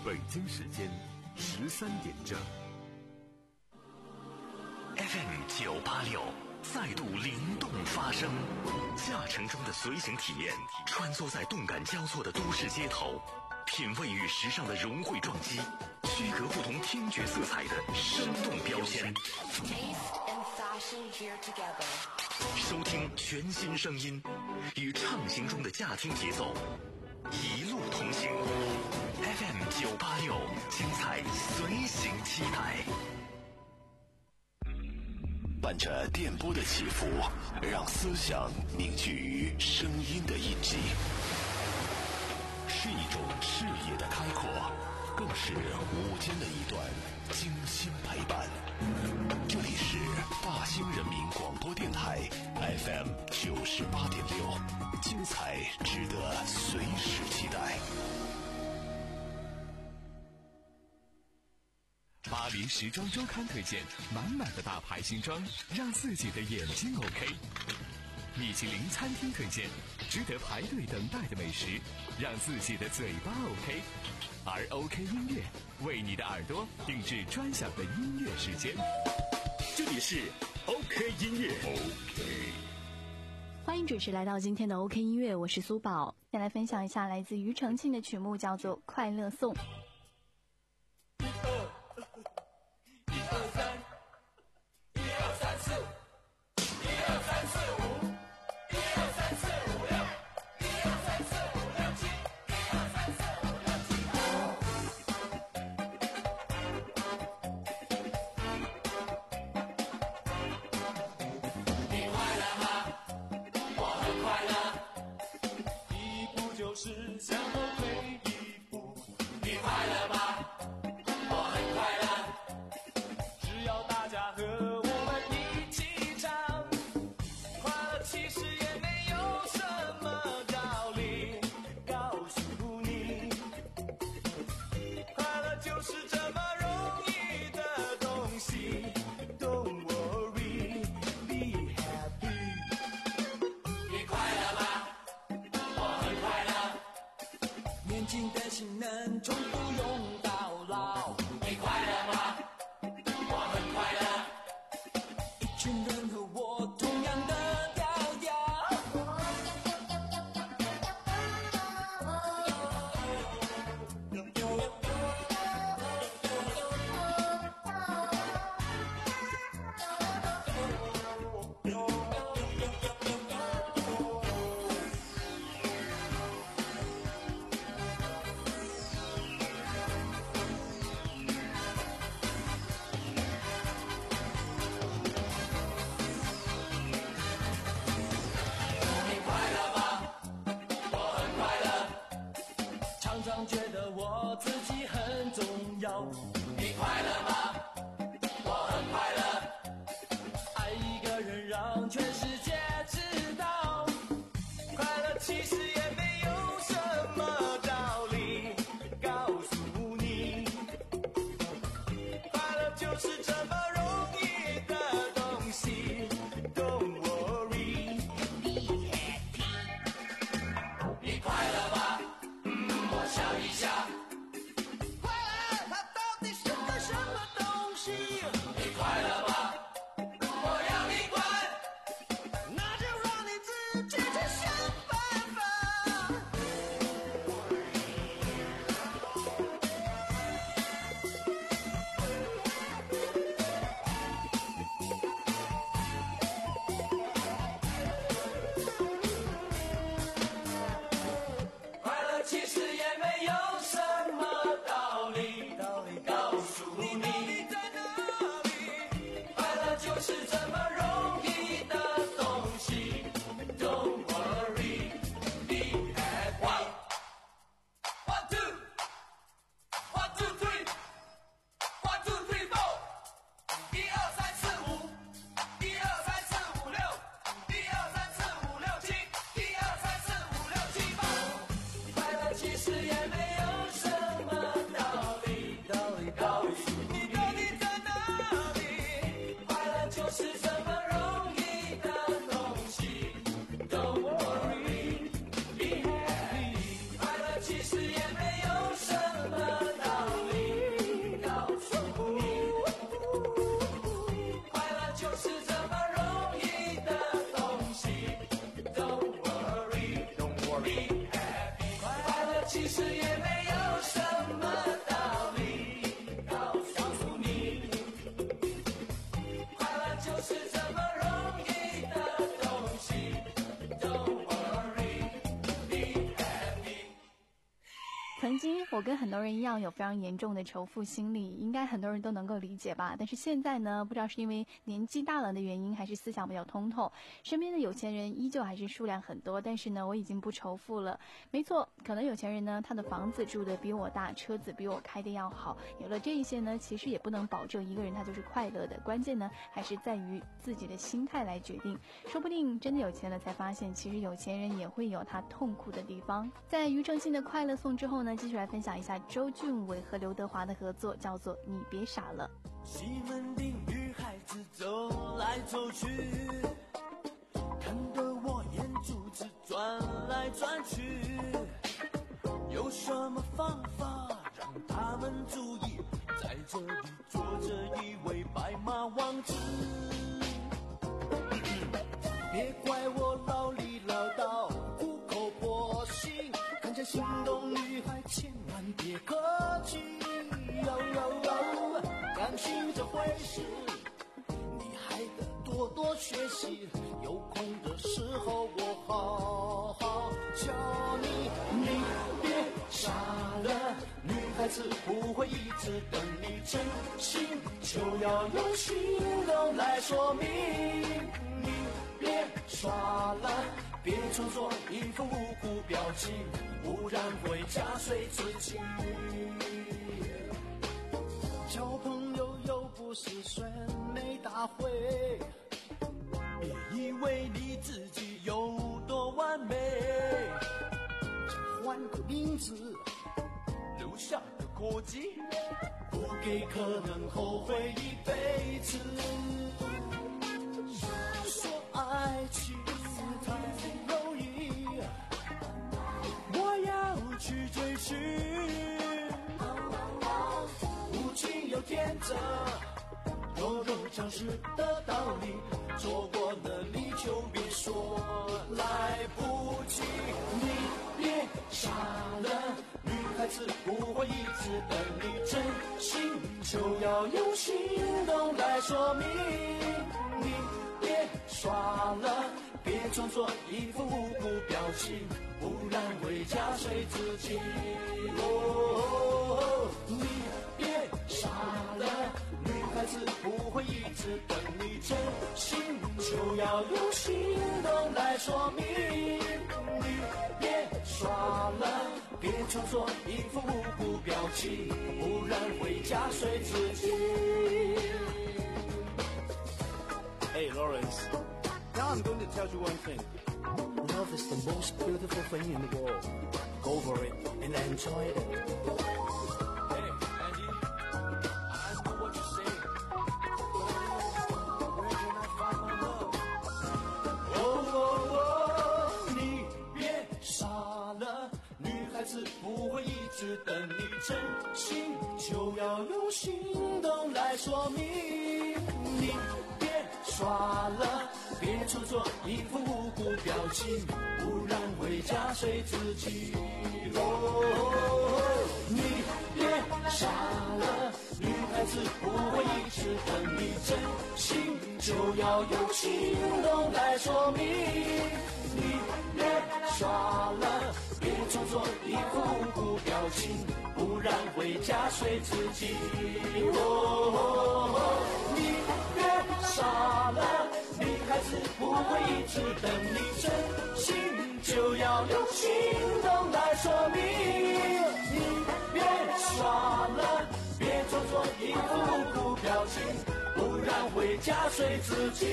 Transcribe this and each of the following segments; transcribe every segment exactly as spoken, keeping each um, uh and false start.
北京时间十三点整。 F M 九八六再度灵动发声，驾乘中的随行体验，穿梭在动感交错的都市街头，品味与时尚的融汇撞击，区隔不同听觉色彩的生动标签。收听全新声音，与畅行中的驾听节奏，一路同行。F M 九八六，精彩随行期待。 伴着电波的起伏，让思想凝聚于声音的印记，是一种视野的开阔，更是午间的一段精心陪伴。这里是大兴人民广播电台 F M 九十八点六，精彩值得随时期待。 巴黎时装周刊推荐满满的大牌新装，让自己的眼睛 OK。米其林餐厅推荐值得排队等待的美食，让自己的嘴巴 OK。而 OK 音乐为你的耳朵定制专享的音乐时间。这里是 OK 音乐 OK。 欢迎准时来到今天的 OK 音乐，我是苏宝，先来分享一下来自庾澄庆的曲目，叫做《快乐颂》。 一二三，一二三四，一二三四五，一二三四五六，一二三四五六七，一二三四五六七。你快乐吗？我很快乐。一步就是向后退一步。你快乐吗？大家和我们一起唱，快乐其实也没有什么道理，告诉你，快乐就是这么容易的东西。Don't worry, be happy。你快乐吗？我很快乐。年轻的心能从不用到老。你快乐吗？快乐，一群人和我同样的调调。觉得我自己很重要。你快乐吗？我很快乐。爱一个人让全世界知道，快乐其实也没有什么道理，告诉你，快乐就是这么容易的东西。Don't worry, be happy。你快乐吗？想一想，快乐它到底是个什么东西？你快乐吗？我要你管，那就让你自己去想办法。快乐其实也没有什也没有什么道理告诉你，快乐就是这么容易的东西。Don't worry, be happy。 曾经我跟很多人一样有非常严重的仇富心理，应该很多人都能够理解吧。但是现在呢，不知道是因为年纪大了的原因，还是思想比较通透，身边的有钱人依旧还是数量很多，但是呢，我已经不仇富了。没错，可能有钱人呢，他的房子住的比我大，车子比我开的要好，有了这一些呢，其实也不能保证一个人他就是快乐的，关键呢还是在于自己的心态来决定。说不定真的有钱了才发现，其实有钱人也会有他痛苦的地方。在庾澄庆的快乐颂之后呢，继续来分享一下周俊伟和刘德华的合作，叫做你别傻了。 西门町女孩子走来走去，看得我眼珠子转来转去，有什么方法让他们注意，在这里坐着一位白马王子。别怪我唠里唠叨苦口婆心，看见心动女孩千万别客气。哟哟哟，感情这回事你还得多多学习，有空的时候我好好教你。你别傻了，女孩子不会一直等你真心，就要用行动来说明。你别耍了，别装作一副无辜表情，不然会加税自己。交朋友又不是选美大会，别以为你自己有多完美，换个名字留下个国籍，不给可能后悔一辈子。说爱情太容易，我要去追寻，无情又天真，有如常识的道理，错过了你就别说来不及。你别傻了，女孩子不会一直等你真心，就要用行动来说明。你别耍了，别装作一副无辜表情，不然会加税自己。哦，你别傻了，女孩子不会一直等你真心，就要用行动来说明。你别耍了，别装作一副无辜表情，不然会加税自己。 Hey Lawrence, now I'm going to tell you one thing. Love is the most beautiful thing in the world. Go for it and enjoy it. Hey, Andy, I know what you're saying. Where can I find my love? 哦哦哦，你别傻了，女孩子不会一直等你真心，就要用行动来说明。你别耍了，别装作一副无辜表情，不然会加税自己。哦，你别傻了，女孩子不会一直等你真心，就要用行动来说明。你别耍了，别装作一副无辜表情，不然会加税自己。哦，你别傻了，女孩子不会一直等你真心，就要用行动来说明。你别耍了，别装作一副无辜表情，不然会加税自己。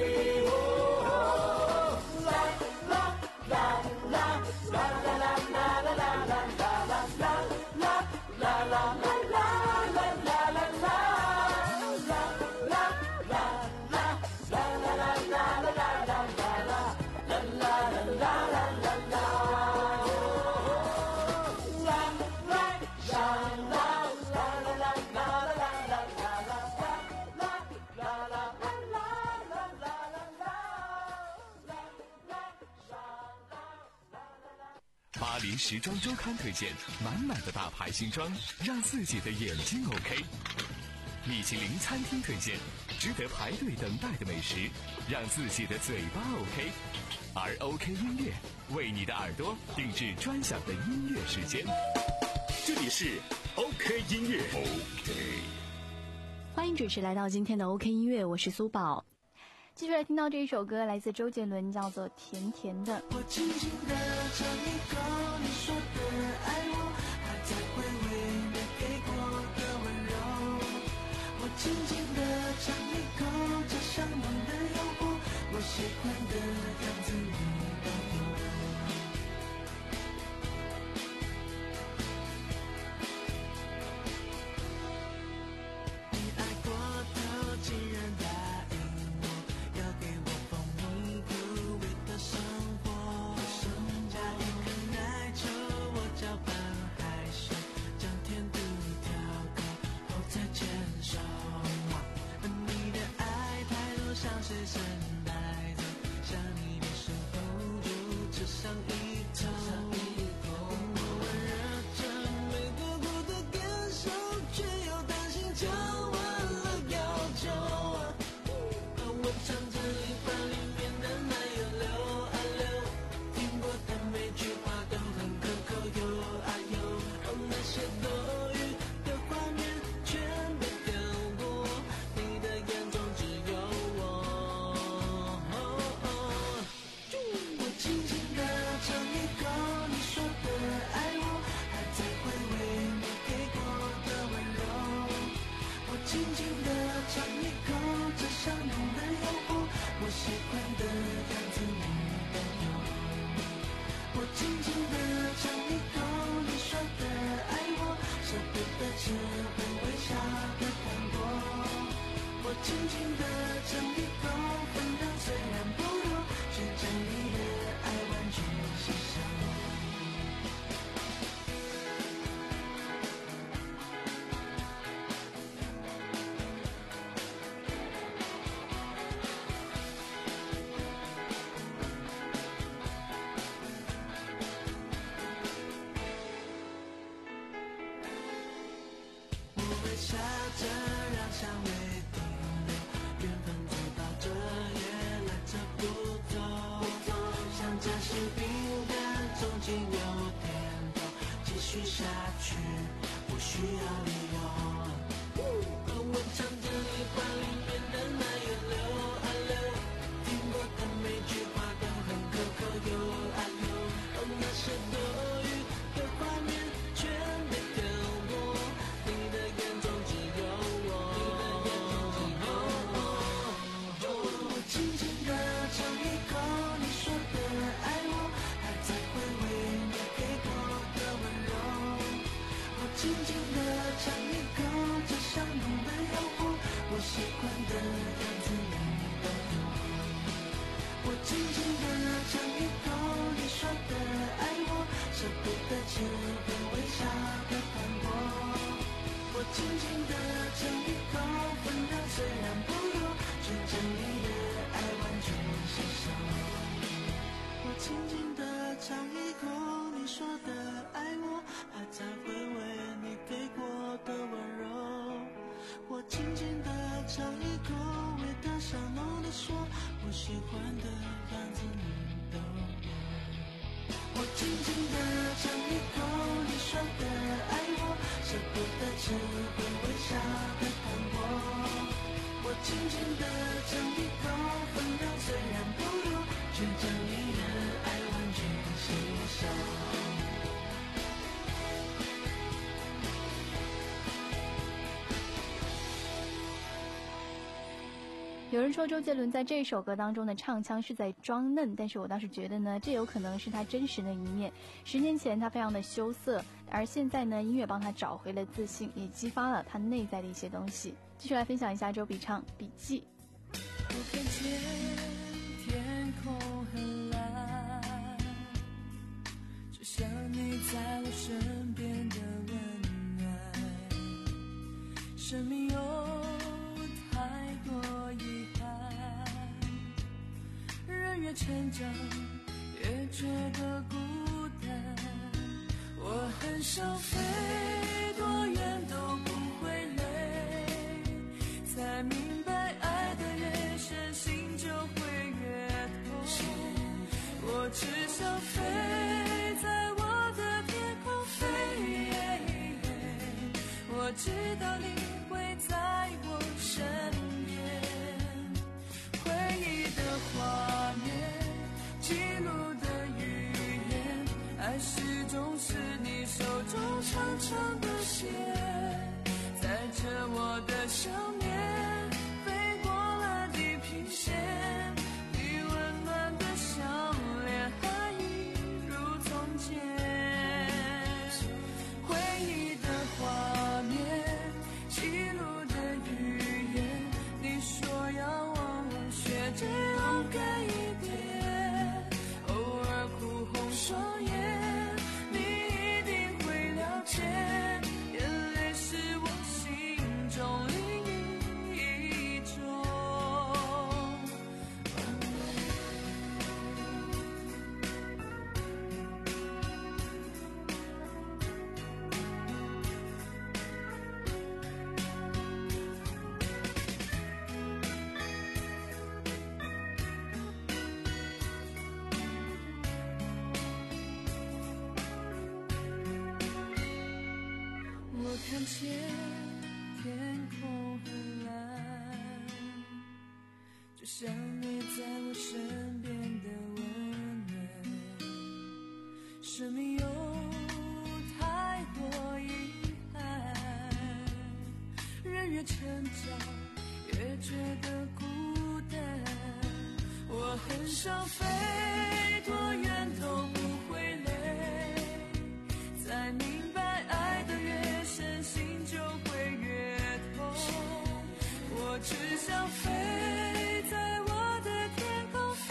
哦，啦啦啦啦啦啦啦啦啦啦啦啦啦啦啦啦啦啦啦。 奇时装周刊推荐满满的大牌新装，让自己的眼睛 OK。米其林餐厅推荐值得排队等待的美食，让自己的嘴巴 OK。而 OK 音乐为你的耳朵定制专享的音乐时间。 这里是 OK 音乐 OK。 欢迎准时来到今天的 OK 音乐，我是苏宝。继续来听到这一首歌，来自周杰伦，叫做《甜甜的》。 我轻轻地尝一口你说的爱我，还在回味你给过的温柔。我轻轻地尝一口这香浓的诱惑，我喜欢的样子你都有。你爱过头，竟然答应我，要给我蜂蜜苦味的生活。加一颗奶球，我搅拌害羞，将甜度调高后再牵手。你的爱太多，像随身带走，想你的时候就只上一头。我温热着没得过的感受，却又担心讲完了要走。我唱着一碗里面的奶油流啊流，听过的每句话都很可口又啊又，那些多余的画面全被跳过，你的眼中只有我。我轻轻地尝一口你说的爱我，还在回味你给过的温柔。我轻轻地尝一口这香浓的诱惑，我喜欢的样子你都有。我轻轻地尝一口你说的爱我，舍不得吃会微笑的糖果。我轻轻地尝一口，分量虽然不多，却将你的爱完全吸收。我微笑着让香味停留，缘分走到这也来者不走，像夹心饼干中间有甜头，继续下去不需要理由。我唱着一碗里面的奶油流啊流，听过的每句话都很可口又啊又，那些多余的画面全被跳过，你的眼中只有我。我轻轻地尝一口你说的爱我，还在回味你给过的温柔。我轻轻地尝一口这香浓的诱惑，我喜欢的样子你都有。我轻轻地尝一口你说的爱我，舍不得吃会微笑的糖果。我轻轻地尝一口，分量虽然不多，却将你的爱完全吸收。我轻轻地尝一口你说的爱我，还在回味你给过的温柔。我轻轻地尝一口，味道香浓地说，我喜欢的样子你都有。我轻轻地尝一口你说的爱我，舍不得吃会微笑的糖果。我轻轻地尝一口，分量虽然不多，却将你的爱完全吸收。 有人说周杰伦在这首歌当中的唱腔是在装嫩，但是我倒是觉得呢，这有可能是他真实的一面。十年前他非常的羞涩，而现在呢，音乐帮他找回了自信，也激发了他内在的一些东西。继续来分享一下周笔畅笔记。 我看见天空很蓝，就像你在我身边的温暖。生命有太多遗憾，人越成长越觉得孤单。 很想飞，多远都不会累，才明白爱的越深，心就会越痛。我只想飞，在我的天空飞，我知道你会在我身边。回忆的画面，记录的语言，爱始终是你手中长长的线，载着我的想念，飞过了地平线，你温暖的笑脸还一如从前。回忆的画面，记录的语言，你说要忘了，学着勇敢一点，偶尔哭红双眼，你一定会了解，眼泪是我心中另一种完美。我看见天空很蓝，就像你在我身边的温暖。生命有太多遗憾，人越成长越觉得孤单。我很想飞，多远都不会累，才明白爱的越深，心就会越痛。我只想飞，在我的天空飞，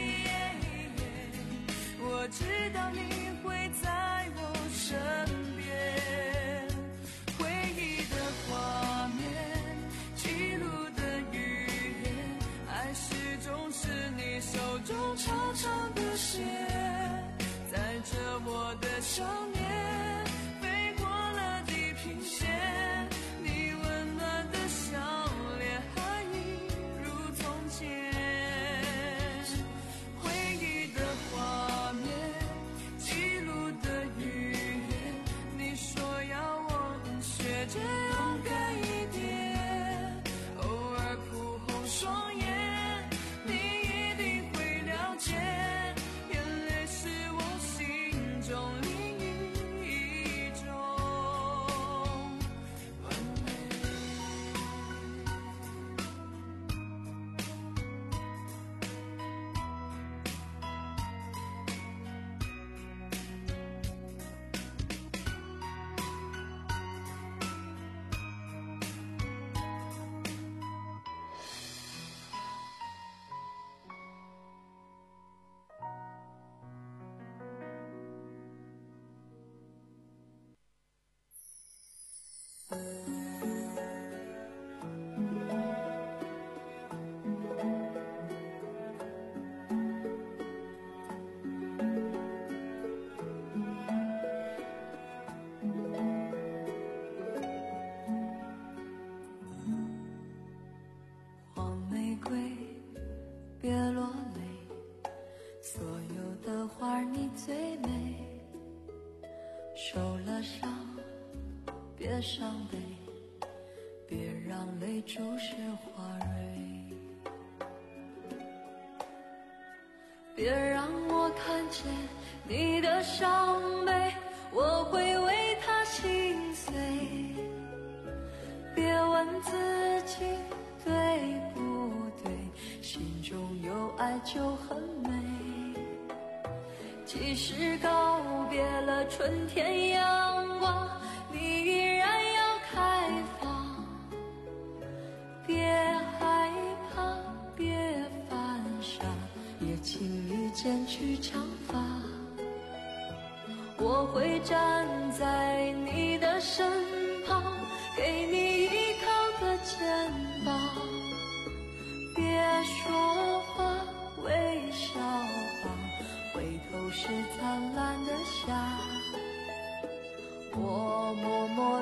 我知道你会在我身边。回忆的画面，记录的语言，爱始终是你手中长长的线，载着我的想念，飞过了地平线，你温暖的笑脸还一如从前。回忆的画面，记录的语言，你说要忘，学着勇敢一点，偶尔哭红双眼，你一定会了解，眼泪是我心中另一种完美。黄玫瑰，别落泪，所有的花儿你最美。受了伤，别伤悲，别让泪注视花蕊。别让我看见你的伤悲，我会为他心碎。别问自己对不对，心中有爱就很美。即使告别了春天阳光，你依然要开放。别害怕，别犯傻，也请你剪去长发。我会站在你的身旁，给你依靠的肩膀。别说话，微笑吧，回头是灿烂的夏。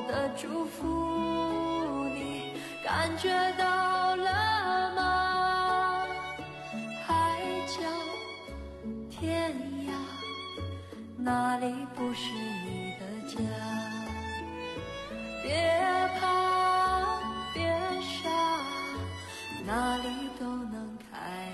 的祝福，你感觉到了吗？海角天涯，哪里不是你的家？别怕别傻，哪里都能开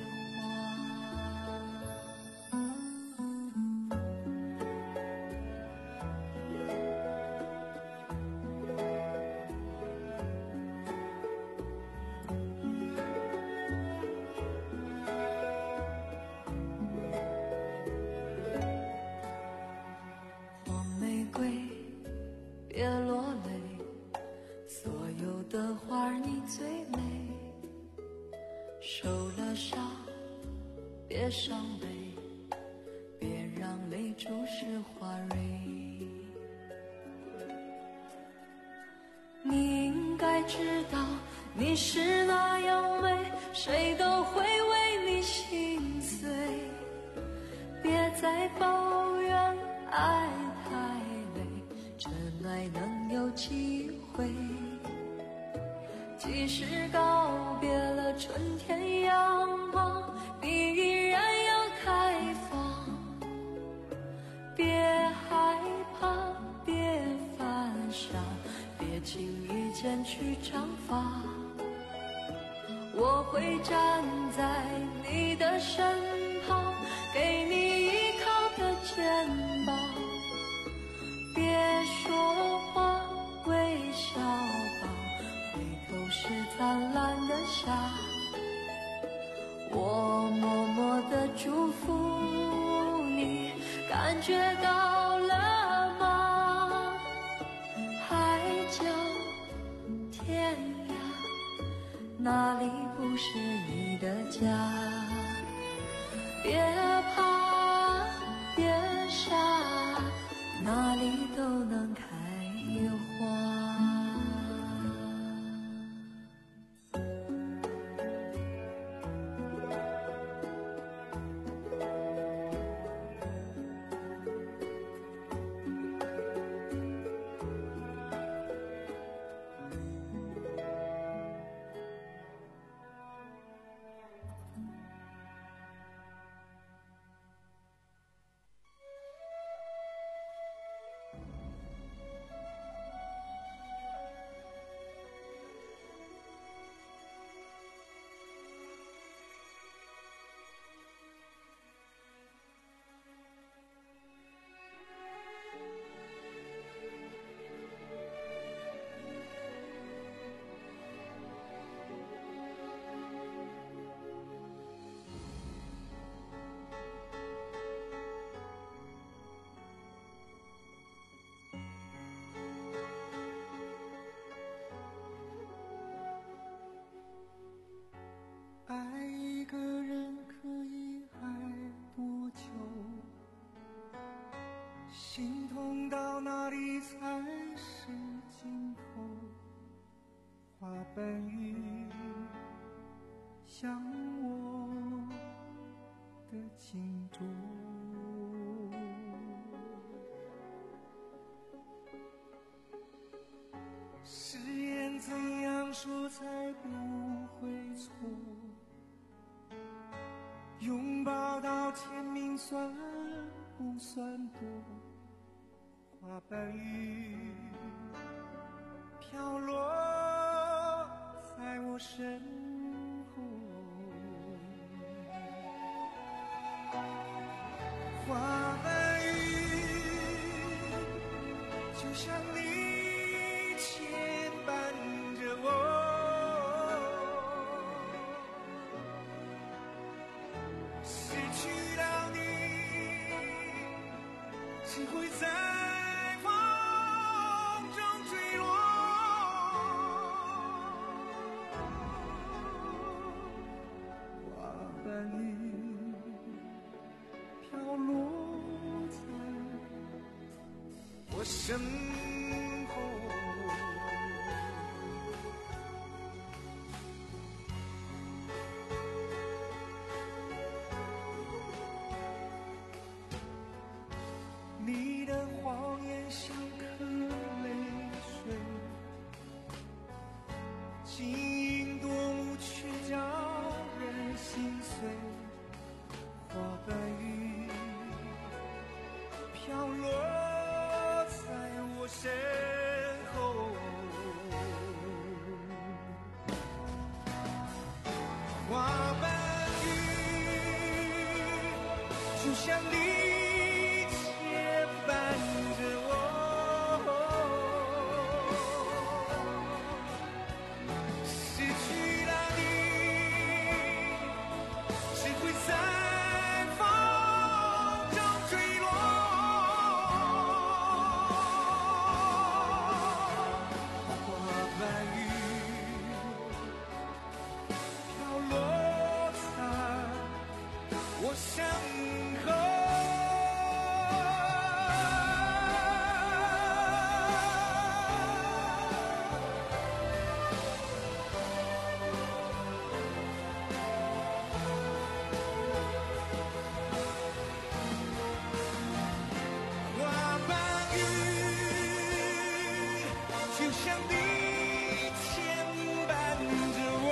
别落泪，所有的花儿你最美。受了伤，别伤悲，别让泪注湿花蕊。你应该知道，你是那样美，谁都会为你心碎。别再抱怨爱太真爱能有几回？即使告别了春天阳光，你依然要开放。别害怕，别犯傻，别轻易剪去长发。我会站在你的身旁，给你依靠的肩膀。别说话，微笑吧，回头是灿烂的夏。我默默地祝福你，感觉到了吗？海角天涯，哪里不是你的家？别怕，别傻，哪里都能开花。 爱一个人可以爱多久？心痛到哪里才是尽头？花瓣雨像我的情衷，誓言怎样说才不会错？拥抱到天明算不算多？花瓣雨飘落在我身后，花瓣雨就像你牵绊着我。失去了你，只会在风中坠落。花瓣雨飘落在我身后。你的谎言像颗泪珠， 像你牵绊着我，失去了你，只会在风中坠落。花瓣雨飘落在我伤口。花瓣雨就像你牵绊着我，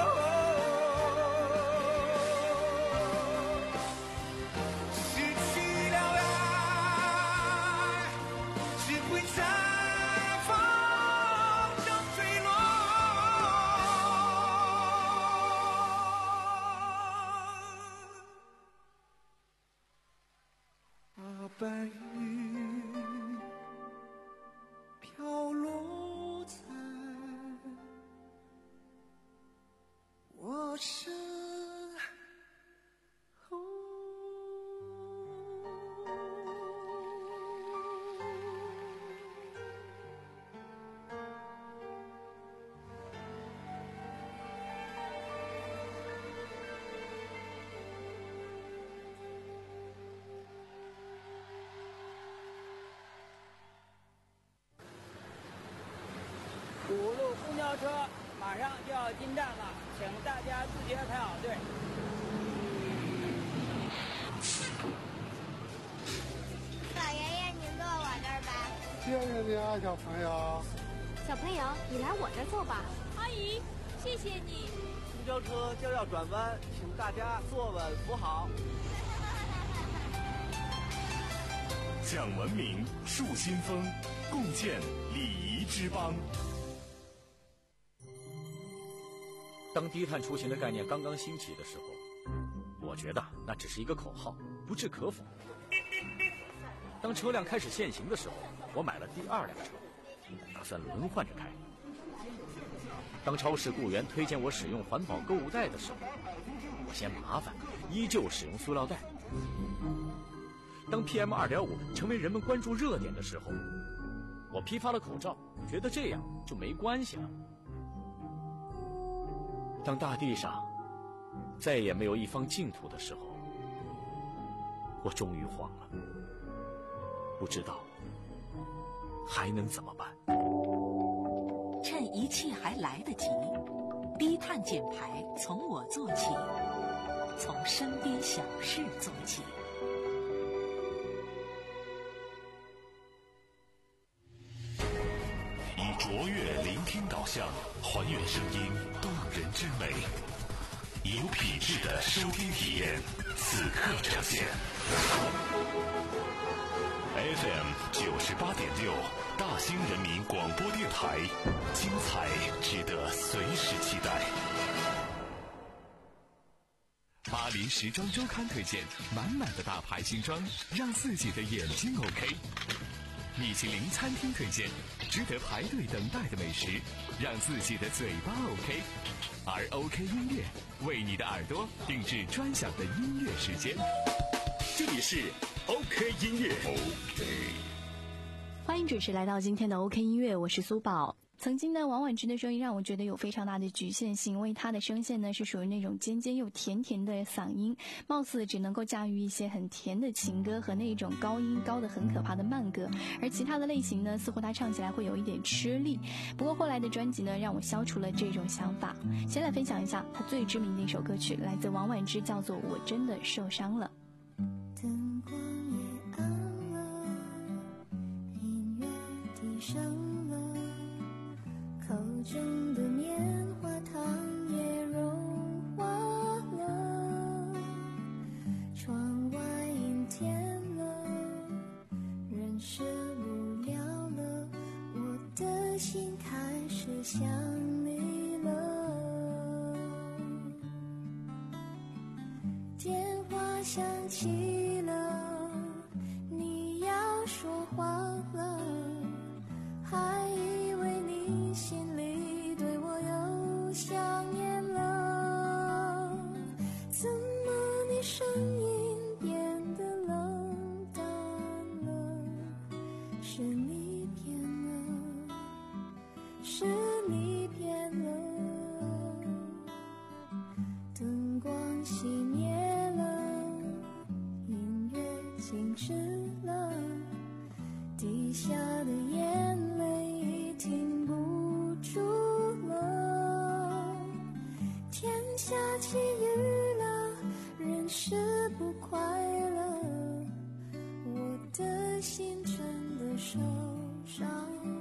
失去了爱，只会在风中坠落。花瓣雨飘落在我身后。 五路公交车马上就要进站了，请大家自觉排好队。 老爷爷，您坐我这儿吧。 谢谢你啊，小朋友。 小朋友，你来我这儿坐吧。 阿姨，谢谢你。 公交车将要转弯，请大家坐稳扶好。 讲文明树新风，共建礼仪之邦。 当低碳出行的概念刚刚兴起的时候，我觉得那只是一个口号，不置可否。当车辆开始限行的时候，我买了第二辆车，打算轮换着开。当超市雇员推荐我使用环保购物袋的时候，我嫌麻烦，依旧使用塑料袋。当 P M 二点五 成为人们关注热点的时候，我批发了口罩，觉得这样就没关系了。当大地上再也没有一方净土的时候，我终于慌了，不知道还能怎么办。 趁一切还来得及，低碳减排从我做起，从身边小事做起。 以卓越聆听导向，还原声音动人之美，有品质的收听体验，此刻呈现。F M 九十八点六，大兴人民广播电台，精彩值得随时期待。 巴黎时装周刊推荐满满的大牌新装，让自己的眼睛 OK。米其林餐厅推荐值得排队等待的美食，让自己的嘴巴 OK。而 OK 音乐为你的耳朵定制专享的音乐时间。这里是 OK 音乐。OK， 欢迎准时来到今天的 OK 音乐，我是苏宝。曾经呢，王婉之的声音让我觉得有非常大的局限性，因为她的声线呢是属于那种尖尖又甜甜的嗓音，貌似只能够驾驭一些很甜的情歌和那种高音高的很可怕的慢歌，而其他的类型呢，似乎她唱起来会有一点吃力。不过后来的专辑呢，让我消除了这种想法。先来分享一下她最知名的一首歌曲，来自王婉之，叫做《我真的受伤了》。 灯光也暗了，音乐低声了，口中的棉花糖也融化了，窗外阴天了，人是无聊了，我的心开始想你了，电话响起了， 说话了，还以为你心里对我又想念了，怎么你声音变得冷淡了？是你变了，是你变了，灯光熄灭了，音乐静止了，滴下的眼泪已停不住了，天下起雨了，人是不快乐，我的心真的受伤了。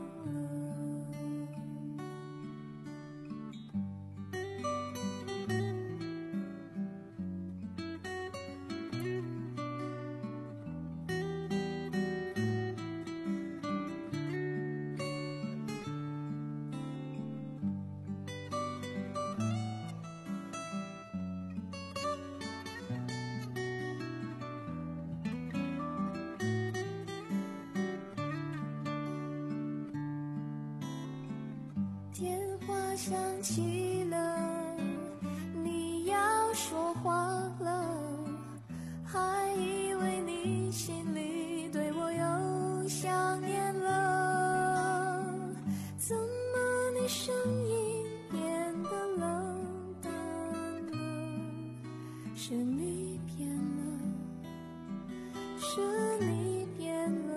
电话响起了，你要说话了，还以为你心里对我又想念了，怎么你声音变得冷淡了？是你变了，是你变了，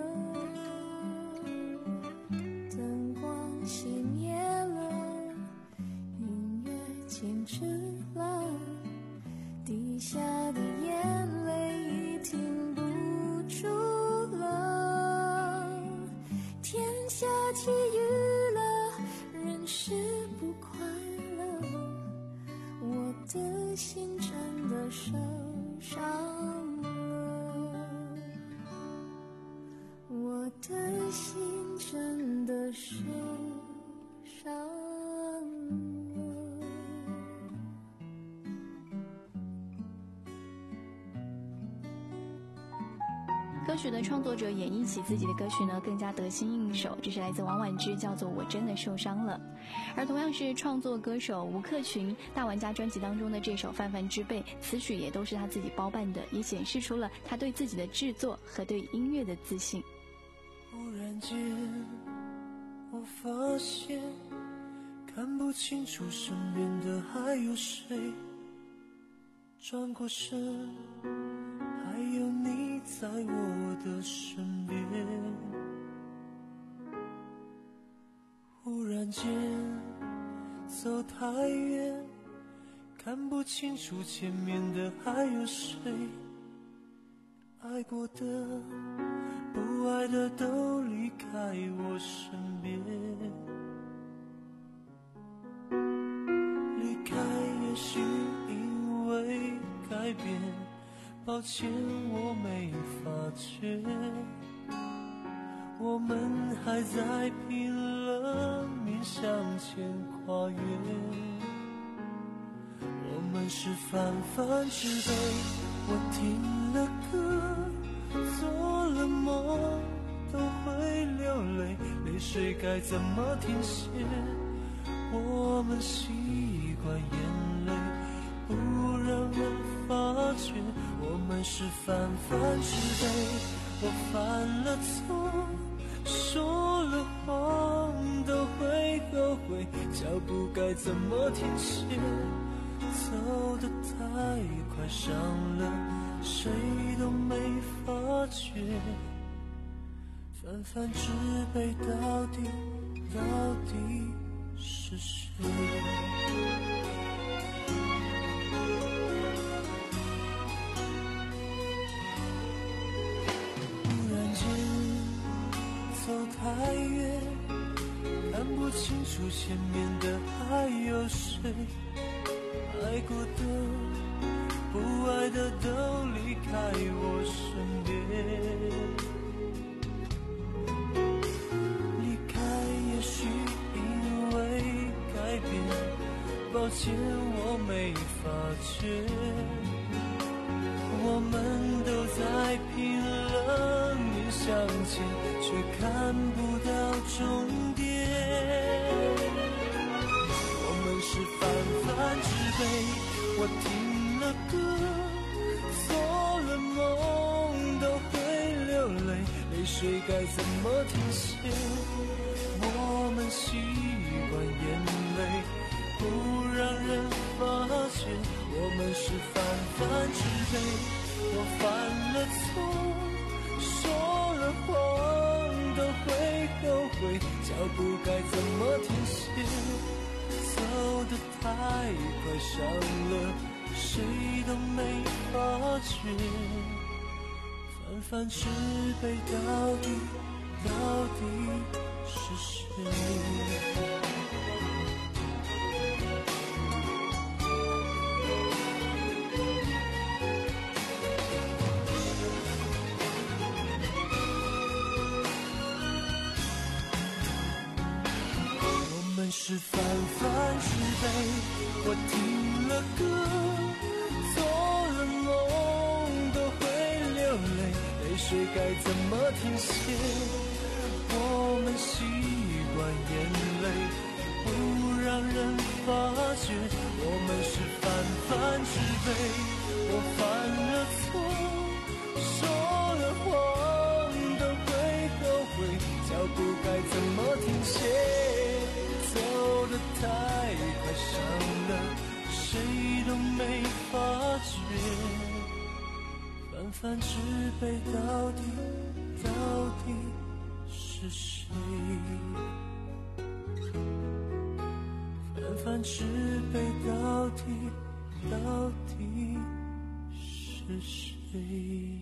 灯光熄灭了，音乐静止了，滴下的眼泪已停不住了，天下起雨了，人是不快乐，我的心真的受伤了，我的心真的受伤了。 歌曲的创作者演绎起自己的歌曲呢，更加得心应手。这是来自王婉之，叫做《我真的受伤了》。而同样是创作歌手吴克群，大玩家专辑当中的这首《泛泛之辈》，词曲也都是他自己包办的，也显示出了他对自己的制作和对音乐的自信。 忽然间，我发现看不清楚身边的还有谁，转过身，还有你在我的身边。忽然间走太远，看不清楚前面的还有谁，爱过的不爱的都离开我身边，离开也许因为改变，抱歉我没发觉，我们还在拼了命向前跨越，我们是泛泛之辈，我听了歌做了梦都会流泪，泪水该怎么停歇，我们习惯眼泪不让人发觉，我们是泛泛之辈，我犯了错说了谎都会后悔，脚步该怎么停歇，走得太快伤了谁都没发觉，泛泛之辈到底到底是谁？忽然间走太远，看不清楚前面的还有谁，爱过的不爱的都离开我身边，离开也许因为改变，抱歉我没发觉，我们都在拼了命向前，却看不到终点。我们是泛泛之辈，我听了歌，做了梦都会流泪，泪水该怎么停歇？我们习惯眼泪不让人发觉，我们是泛泛之辈，我犯了错，说了谎都会后悔，脚步该怎么停歇？走得太快，伤了谁都没发觉，泛泛之辈到底到底是谁？我们是泛泛之辈，我听了歌，做了梦都会流泪，泪水该怎么停歇？我们习惯眼泪不让人发觉，我们是泛泛之辈，我犯了错，说了谎都会后悔，脚步该怎么停歇？走得太快，伤了谁都没发觉，泛泛之辈到底到底是谁？泛泛之辈到底到底是谁？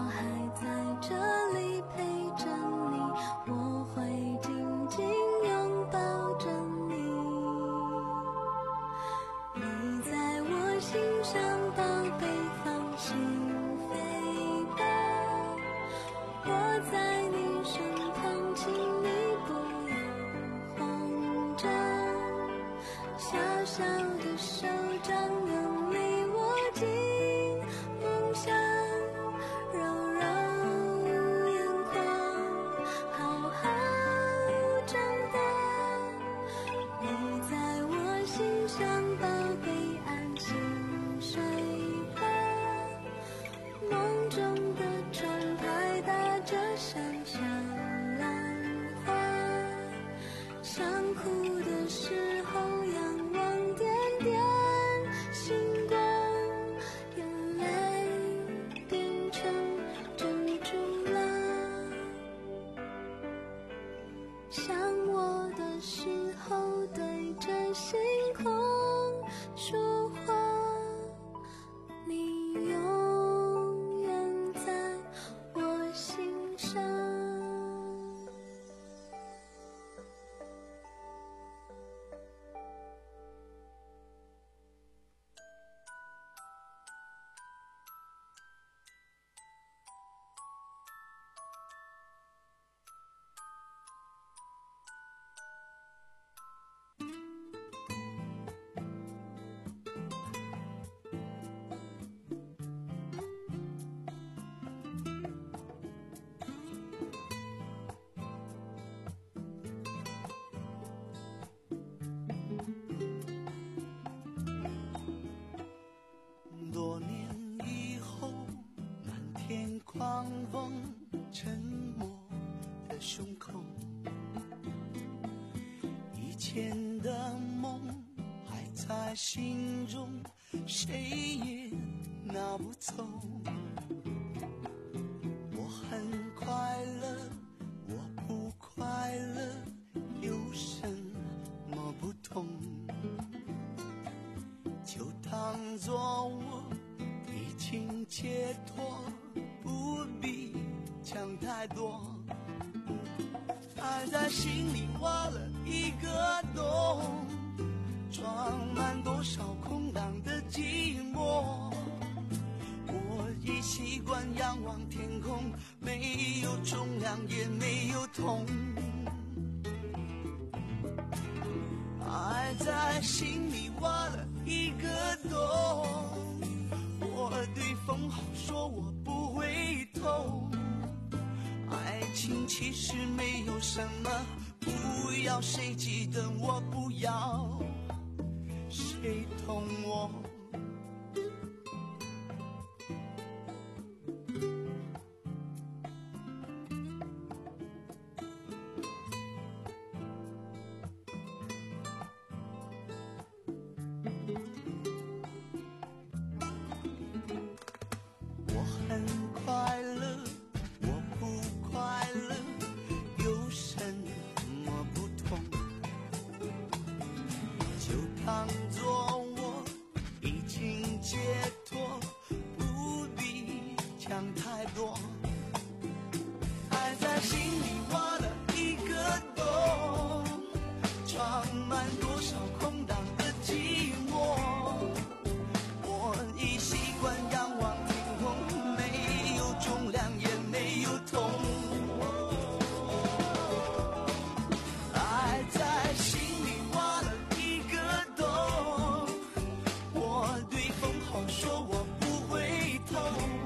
还在这里陪着你，我会紧紧拥抱着你。你在我心上，宝贝，放心飞吧。我在你身旁，请你不要慌张。小小的手掌能离我近，梦想揉揉眼眶，好好长大。你在我心上，宝贝，安心睡吧。梦中的船拍打着闪闪浪花，想哭的时候仰望点点星光，眼泪变成珍珠啦。想我的时候对着星空说话，你永远在我心上。 多年以后，漫天狂风沉默的胸口，以前的梦还在心中，谁也拿不走。我很快乐，我不快乐，有什么不同？就当作我已经解脱，不必讲太多。爱在心里挖了一个洞，装满多少空荡的寂寞。我已习惯仰望天空，没有重量也没有痛。爱在心里挖了一个洞，我对风好说我不会痛。爱情其实没有什么，不要谁记得我，不要谁痛我。我很快乐，我不快乐，有什么不同？就当作我已经解脱，不必讲太多。爱在心里挖了一个洞，装满多少空荡的寂寞。我已习惯仰望天空，没有重量也没有痛。爱在心里挖了一个洞，我对风好说我不会痛。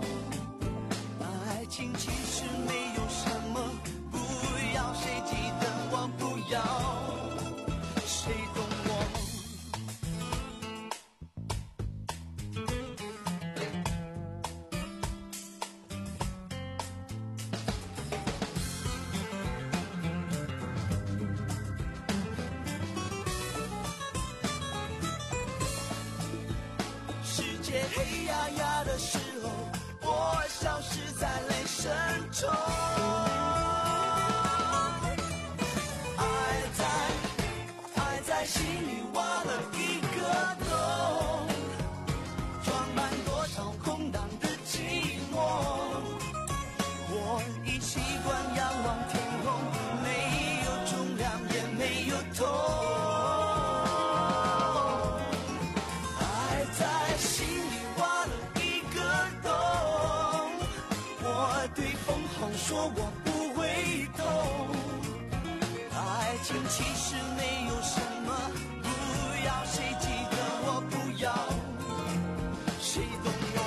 爱情其实没有什么，不要谁记得我，不要谁懂我。世界黑压压的时候，我消失在雷声中。爱在爱在心里挖了一个洞，装满多少空荡的寂寞。 话对风吼，说我不会懂。爱情其实没有什么，不要谁记得我，不要谁懂我。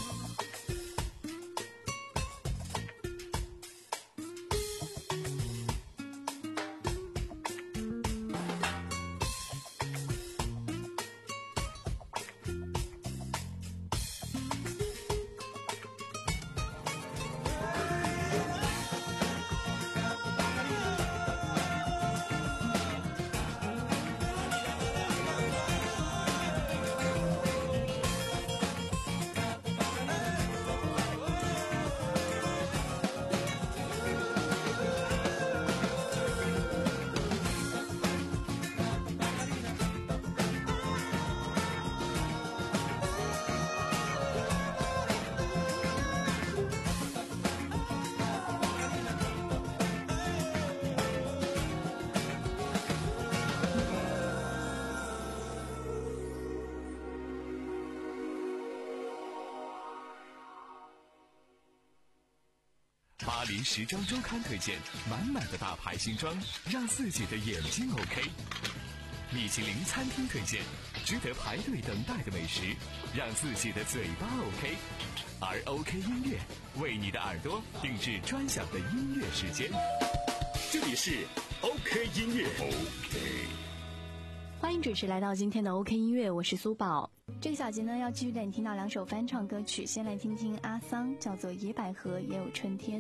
巴黎时装周刊推荐满满的大牌新装，让自己的眼睛 OK。米其林餐厅推荐值得排队等待的美食，让自己的嘴巴 OK。而 OK 音乐为你的耳朵定制专享的音乐时间。这里是 OK 音乐 OK。 欢迎准时来到今天的 OK 音乐，我是苏宝。这个小节呢，要继续带你听到两首翻唱歌曲，先来听听阿桑，叫做《野百合也有春天》。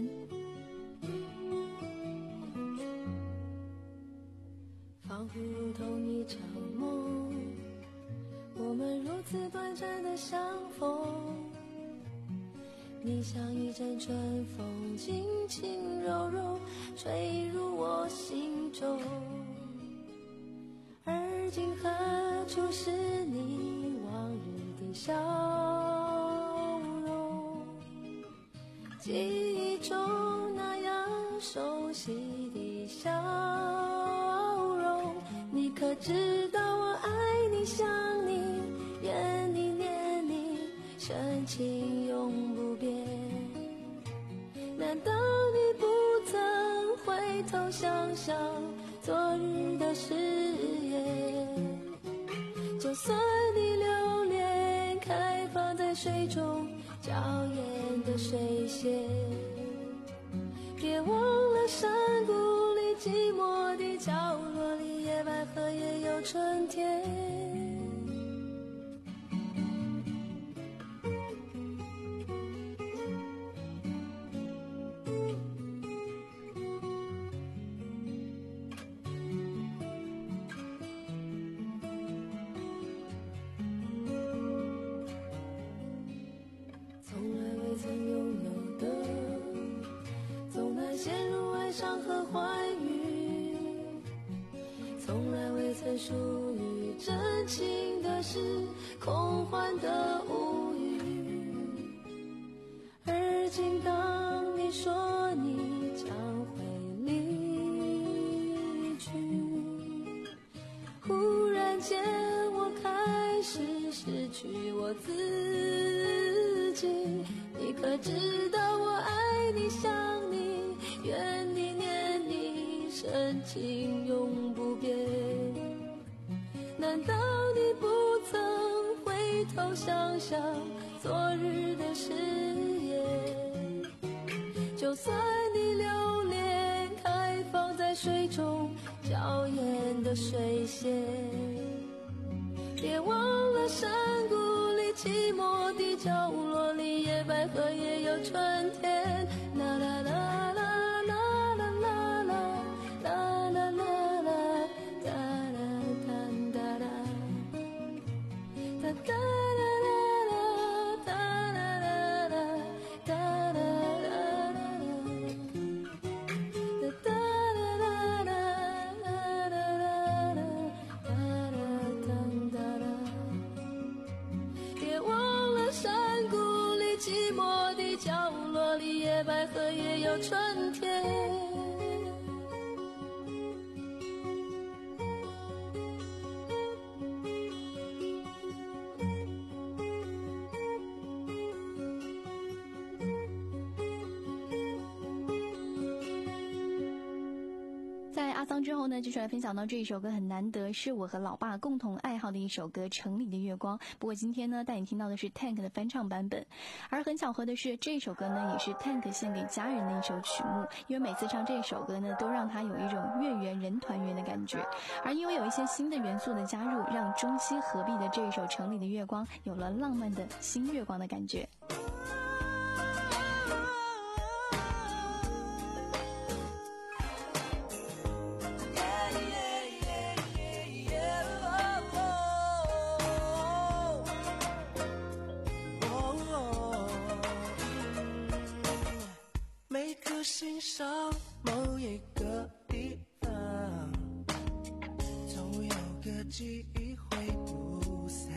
仿佛如同一场梦，我们如此短暂的相逢，你像一阵春风，轻轻柔柔吹入我心中。而今何处是你往日的笑容？记忆中那样熟悉的笑容，你可知道我爱你想你怨你念你，深情永不变。难道你不曾回头想想昨日的誓言？就算你留恋开放在水中娇艳的水仙，别忘了山谷里寂寞的角落里，野百合也有春天。属于真情的事，空幻的无语。而今当你说你将会离去，忽然间我开始失去我自己。你可知道我爱你想你怨你念你，深情永不变。难道你不曾回头想想昨日的誓言？就算你留恋开放在水中娇艳的水仙，别忘了山谷里寂寞的角落里，野百合也有春天。啦啦啦啦野百合也有春天。 桑之后呢，继续来分享到这一首歌，很难得是我和老爸共同爱好的一首歌《城里的月光》。不过今天呢，带你听到的是 Tank 的翻唱版本。而很巧合的是，这首歌呢也是 Tank 献给家人的一首曲目，因为每次唱这首歌呢，都让他有一种月圆人团圆的感觉。而因为有一些新的元素的加入，让中西合璧的这一首《城里的月光》有了浪漫的新月光的感觉。 每颗心上某一个地方，总有个记忆会不散。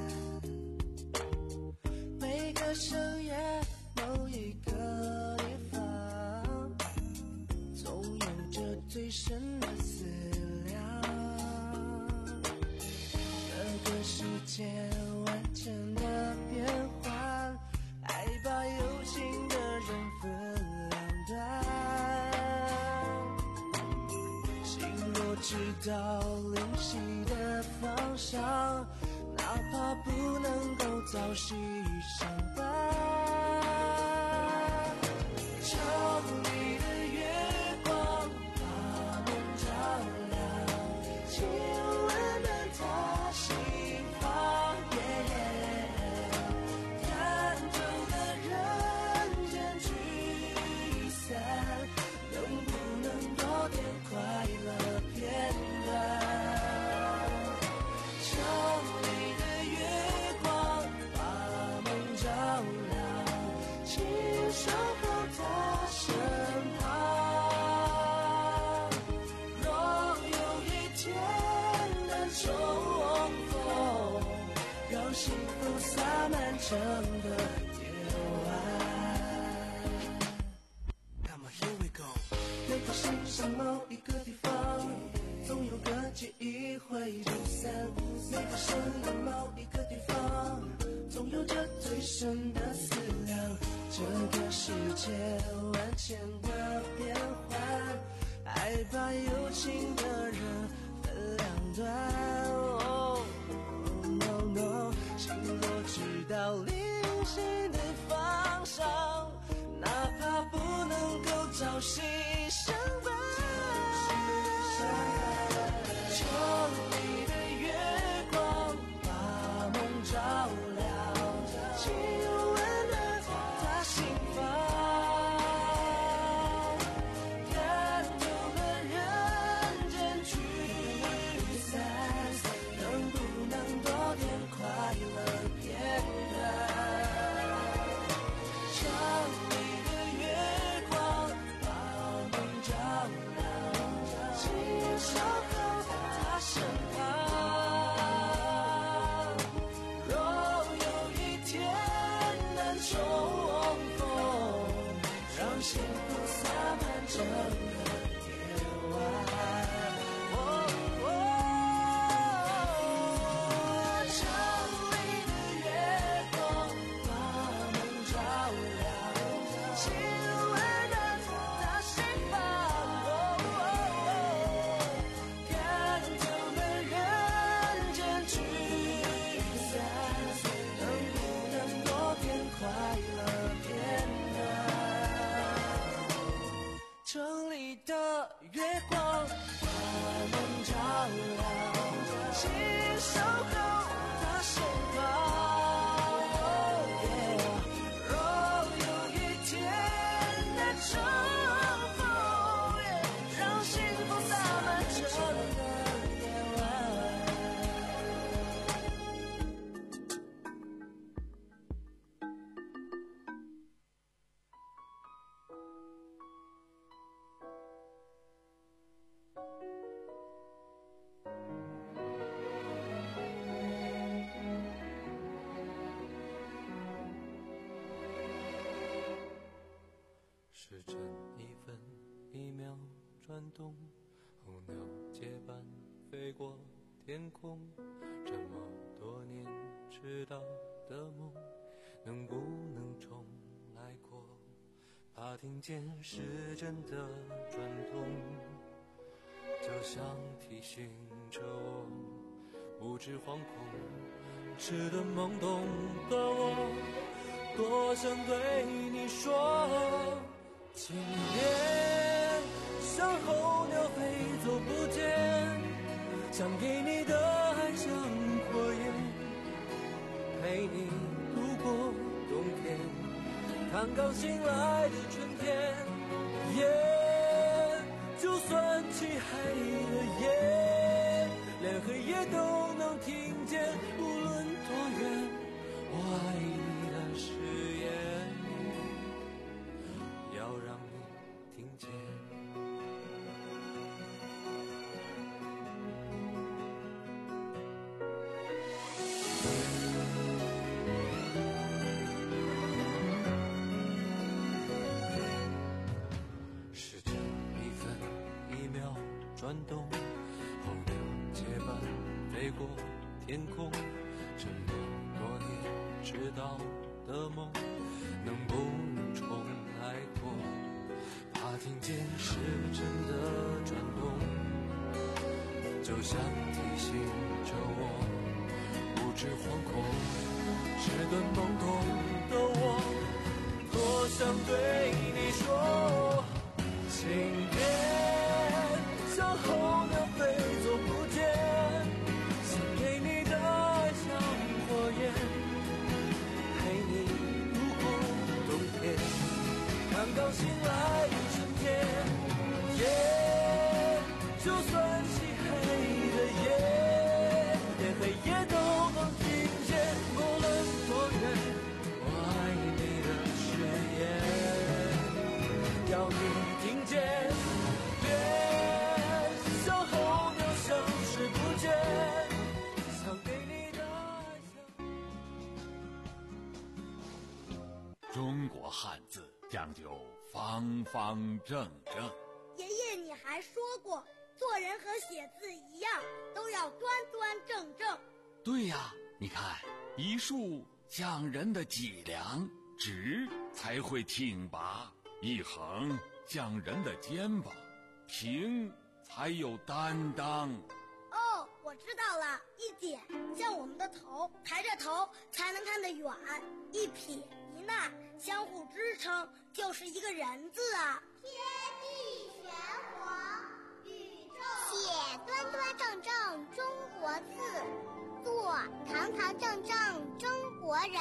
每个深夜某一个地方，总有着最深的思量。这个世界万千的变幻，爱把有情的人分心若知道灵犀的方向，哪怕不能够早夕相伴。城里的月光把梦照亮，亲吻的他心房，看透了人间聚散，能不能多点快乐片段？城里的月光把梦照亮，请守候他身旁。若有一天能重逢，让幸福洒满整个夜晚。Come on, here we go。每颗心上某一个地方，总有个记忆会不散。每个深夜某一个地方，总有着最深的思量。这个世界万千的变幻，爱把有情的人分两端。Oh, no, no， 心若知道灵犀的方向，哪怕不能够朝夕相伴。城里的月光把梦照亮，亲吻了他心房，看透了人间聚散，能不能多点快乐片段？城里的月光把梦照亮，请守候他身旁。若有一天能重逢，让幸福洒满整个夜晚。哦哦，城里的月光把梦照亮，亲吻的他心房。哦哦，看透了人间聚散，能不能多点快乐片段？城里的月光把梦照亮，请守候他身旁。若有一天能重逢，让幸福洒满整个夜晚。 时针一分一秒转动，候鸟结伴飞过天空。这么多年迟到的梦，能不能重来过？怕听见时针的转动， 就像提醒着我，不知惶恐，痴得懵懂的我，多想对你说，请别像候鸟飞走不见，想给你的爱像火焰，陪你度过冬天，看刚醒来的春天。夜就算漆黑的夜，连黑夜都能听见，无论多远，我爱你的誓言要让你听见。时针一分一秒转动，候鸟结伴飞过天空，这么多年迟到的梦，能不能重来过？怕听见时针的转动，就像提醒着我，不知惶恐，只得懵懂的我，多想对你说，请别像候鸟飞走不见，想给你的爱像火焰，陪你度过冬天，看刚醒来的春天。夜就算漆黑的夜，连黑夜都能听见，无论多远，我爱你的誓言要你听见。别像候鸟消失不见，想给你的爱像。 中国汉字讲究方方正正。 爷爷，你还说过，做人和写字一样，都要端端正正。 对呀，你看，一竖讲人的脊梁，直才会挺拔；一横讲人的肩膀，平才有担当。 哦，我知道了，一点像我们的头，抬着头才能看得远；一撇一捺相互支撑，就是一个人字啊。天地玄黄，宇宙写端端正正中国字，做堂堂正正中国人。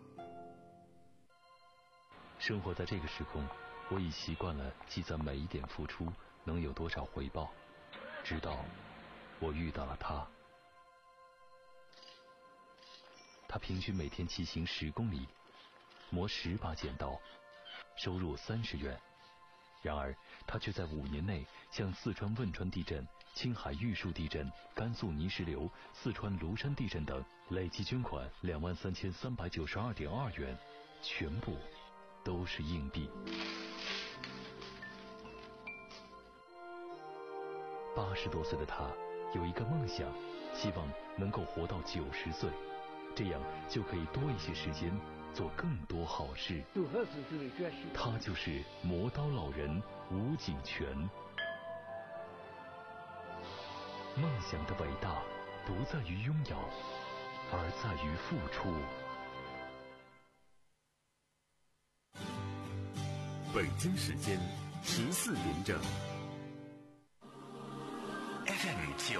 生活在这个时空，我已习惯了计算每一点付出能有多少回报，直到我遇到了他。他平均每天骑行十公里，磨十把剪刀，收入三十元。然而他却在五年内向四川汶川地震、青海玉树地震、甘肃泥石流、四川庐山地震等累计捐款两万三千三百九十二点二元，全部都是硬币。八十多岁的他有一个梦想，希望能够活到九十岁，这样就可以多一些时间做更多好事。他就是磨刀老人吴景全。梦想的伟大不在于拥有，而在于付出。 北京时间十四点整。 F M 九